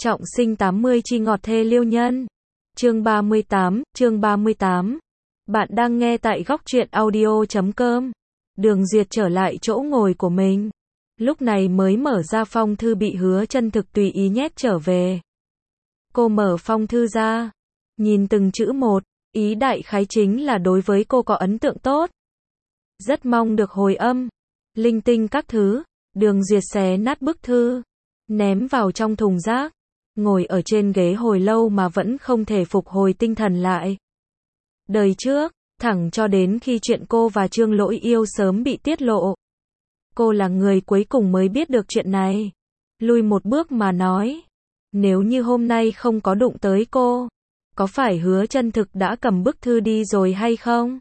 Trọng sinh 80 chi ngọt thê liêu nhân. Chương 38. Bạn đang nghe tại góc truyện audio.com. Đường Duyệt trở lại chỗ ngồi của mình. Lúc này mới mở ra phong thư bị Hứa Chân Thực tùy ý nhét trở về. Cô mở phong thư ra, nhìn từng chữ một, ý đại khái chính là đối với cô có ấn tượng tốt. Rất mong được hồi âm, linh tinh các thứ. Đường Duyệt xé nát bức thư, ném vào trong thùng rác, ngồi ở trên ghế hồi lâu mà vẫn không thể phục hồi tinh thần lại. Đời trước, thẳng cho đến khi chuyện cô và Trương Lỗi yêu sớm bị tiết lộ. Cô là người cuối cùng mới biết được chuyện này. Lùi một bước mà nói, nếu như hôm nay không có đụng tới cô, có phải Hứa Chân Thực đã cầm bức thư đi rồi hay không?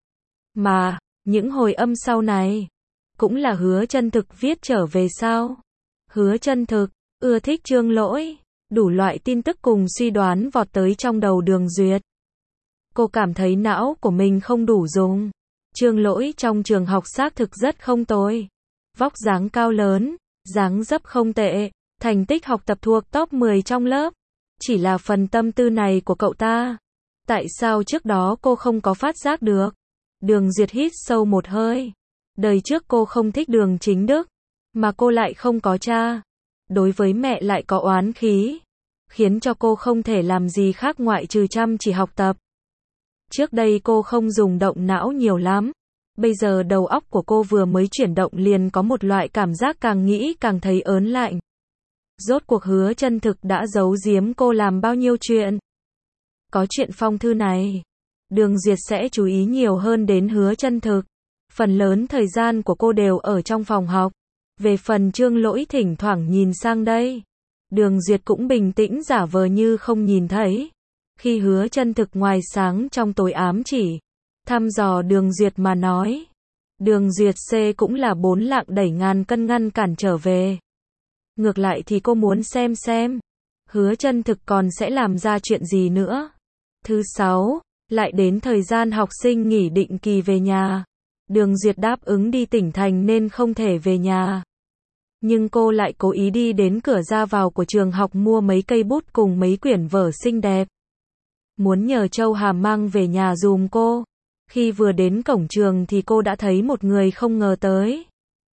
Mà, những hồi âm sau này, cũng là Hứa Chân Thực viết trở về sao? Hứa Chân Thực, ưa thích Trương Lỗi, đủ loại tin tức cùng suy đoán vọt tới trong đầu Đường Duyệt. Cô cảm thấy não của mình không đủ dùng. Trương Lỗi trong trường học xác thực rất không tồi. Vóc dáng cao lớn, dáng dấp không tệ, thành tích học tập thuộc top 10 trong lớp. Chỉ là phần tâm tư này của cậu ta, tại sao trước đó cô không có phát giác được? Đường Duyệt hít sâu một hơi. Đời trước cô không thích Đường Chính Đức, mà cô lại không có cha. Đối với mẹ lại có oán khí, khiến cho cô không thể làm gì khác ngoại trừ chăm chỉ học tập. Trước đây cô không dùng động não nhiều lắm. Bây giờ đầu óc của cô vừa mới chuyển động liền có một loại cảm giác càng nghĩ càng thấy ớn lạnh. Rốt cuộc Hứa Chân Thực đã giấu giếm cô làm bao nhiêu chuyện. Có chuyện phong thư này, Đường Duyệt sẽ chú ý nhiều hơn đến Hứa Chân Thực. Phần lớn thời gian của cô đều ở trong phòng học. Về phần Trương Lỗi thỉnh thoảng nhìn sang đây, Đường Duyệt cũng bình tĩnh giả vờ như không nhìn thấy. Khi Hứa Chân Thực ngoài sáng trong tối ám chỉ, thăm dò Đường Duyệt mà nói. Đường Duyệt C cũng là 4 lạng đẩy ngàn cân ngăn cản trở về. Ngược lại thì cô muốn xem, Hứa Chân Thực còn sẽ làm ra chuyện gì nữa. Thứ 6, lại đến thời gian học sinh nghỉ định kỳ về nhà. Đường Duyệt đáp ứng đi tỉnh thành nên không thể về nhà. Nhưng cô lại cố ý đi đến cửa ra vào của trường học mua mấy cây bút cùng mấy quyển vở xinh đẹp. Muốn nhờ Châu Hàm mang về nhà dùm cô. Khi vừa đến cổng trường thì cô đã thấy một người không ngờ tới.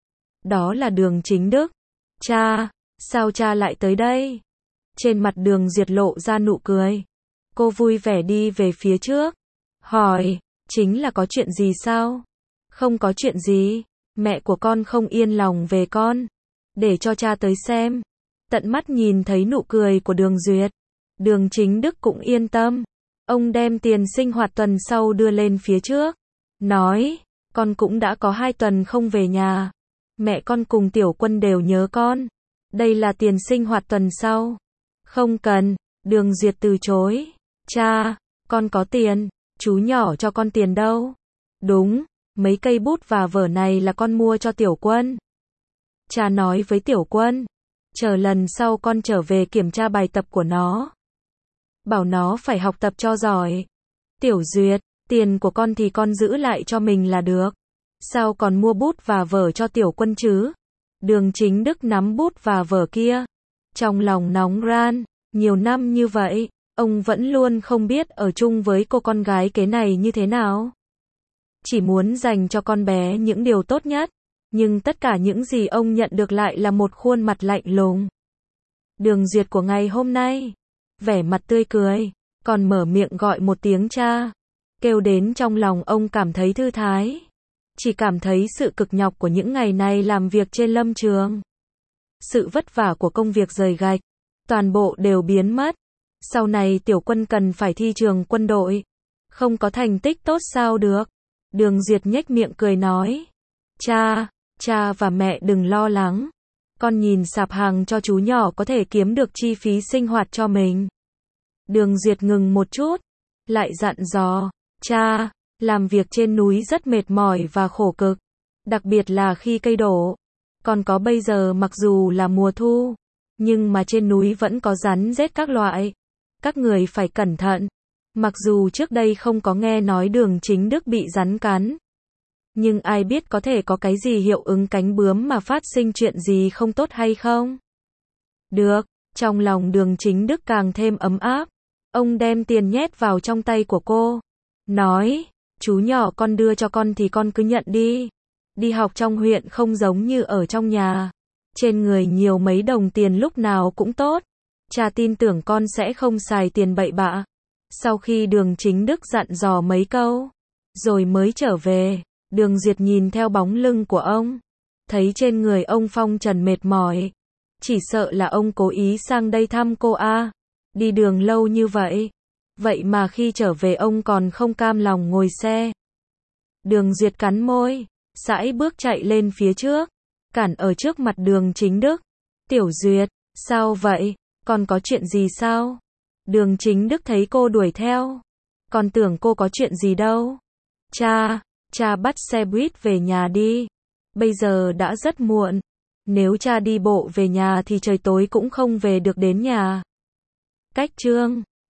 Đó là Đường Chính Đức. Cha, sao cha lại tới đây? Trên mặt Đường Duyệt lộ ra nụ cười. Cô vui vẻ đi về phía trước. Hỏi, chính là có chuyện gì sao? Không có chuyện gì, mẹ của con không yên lòng về con. Để cho cha tới xem. Tận mắt nhìn thấy nụ cười của Đường Duyệt, Đường Chính Đức cũng yên tâm. Ông đem tiền sinh hoạt tuần sau đưa lên phía trước. Nói, con cũng đã có 2 tuần không về nhà. Mẹ con cùng Tiểu Quân đều nhớ con. Đây là tiền sinh hoạt tuần sau. Không cần, Đường Duyệt từ chối. Cha, con có tiền, chú nhỏ cho con tiền đâu. Đúng, mấy cây bút và vở này là con mua cho Tiểu Quân. Cha nói với Tiểu Quân, chờ lần sau con trở về kiểm tra bài tập của nó. Bảo nó phải học tập cho giỏi. Tiểu Duyệt, tiền của con thì con giữ lại cho mình là được. Sao còn mua bút và vở cho Tiểu Quân chứ? Đường Chính Đức nắm bút và vở kia. Trong lòng nóng ran, nhiều năm như vậy, ông vẫn luôn không biết ở chung với cô con gái kế này như thế nào. Chỉ muốn dành cho con bé những điều tốt nhất. Nhưng tất cả những gì ông nhận được lại là một khuôn mặt lạnh lùng. Đường Duyệt của ngày hôm nay, vẻ mặt tươi cười, còn mở miệng gọi một tiếng cha. Kêu đến trong lòng ông cảm thấy thư thái. Chỉ cảm thấy sự cực nhọc của những ngày này làm việc trên lâm trường. Sự vất vả của công việc rời gạch, toàn bộ đều biến mất. Sau này Tiểu Quân cần phải thi trường quân đội. Không có thành tích tốt sao được. Đường Duyệt nhếch miệng cười nói. Cha và mẹ đừng lo lắng. Con nhìn sạp hàng cho chú nhỏ có thể kiếm được chi phí sinh hoạt cho mình. Đường Duyệt ngừng một chút, lại dặn dò. Cha, làm việc trên núi rất mệt mỏi và khổ cực. Đặc biệt là khi cây đổ. Còn có bây giờ mặc dù là mùa thu, nhưng mà trên núi vẫn có rắn rết các loại. Các người phải cẩn thận. Mặc dù trước đây không có nghe nói Đường Chính Đức bị rắn cắn. Nhưng ai biết có thể có cái gì hiệu ứng cánh bướm mà phát sinh chuyện gì không tốt hay không? Được, Trong lòng Đường Chính Đức càng thêm ấm áp. Ông đem tiền nhét vào trong tay của cô. Nói, chú nhỏ con đưa cho con thì con cứ nhận đi. Đi học trong huyện không giống như ở trong nhà. Trên người nhiều mấy đồng tiền lúc nào cũng tốt. Cha tin tưởng con sẽ không xài tiền bậy bạ. Sau khi Đường Chính Đức dặn dò mấy câu, rồi mới trở về, Đường Duyệt nhìn theo bóng lưng của ông. Thấy trên người ông phong trần mệt mỏi. Chỉ sợ là ông cố ý sang đây thăm cô a. Đi đường lâu như vậy. Vậy mà khi trở về ông còn không cam lòng ngồi xe. Đường Duyệt cắn môi, sải bước chạy lên phía trước, cản ở trước mặt Đường Chính Đức. Tiểu Duyệt, sao vậy? Con có chuyện gì sao? Đường Chính Đức thấy cô đuổi theo. Con tưởng cô có chuyện gì đâu. Cha bắt xe buýt về nhà đi. Bây giờ đã rất muộn. Nếu cha đi bộ về nhà thì trời tối cũng không về được đến nhà. Cách chương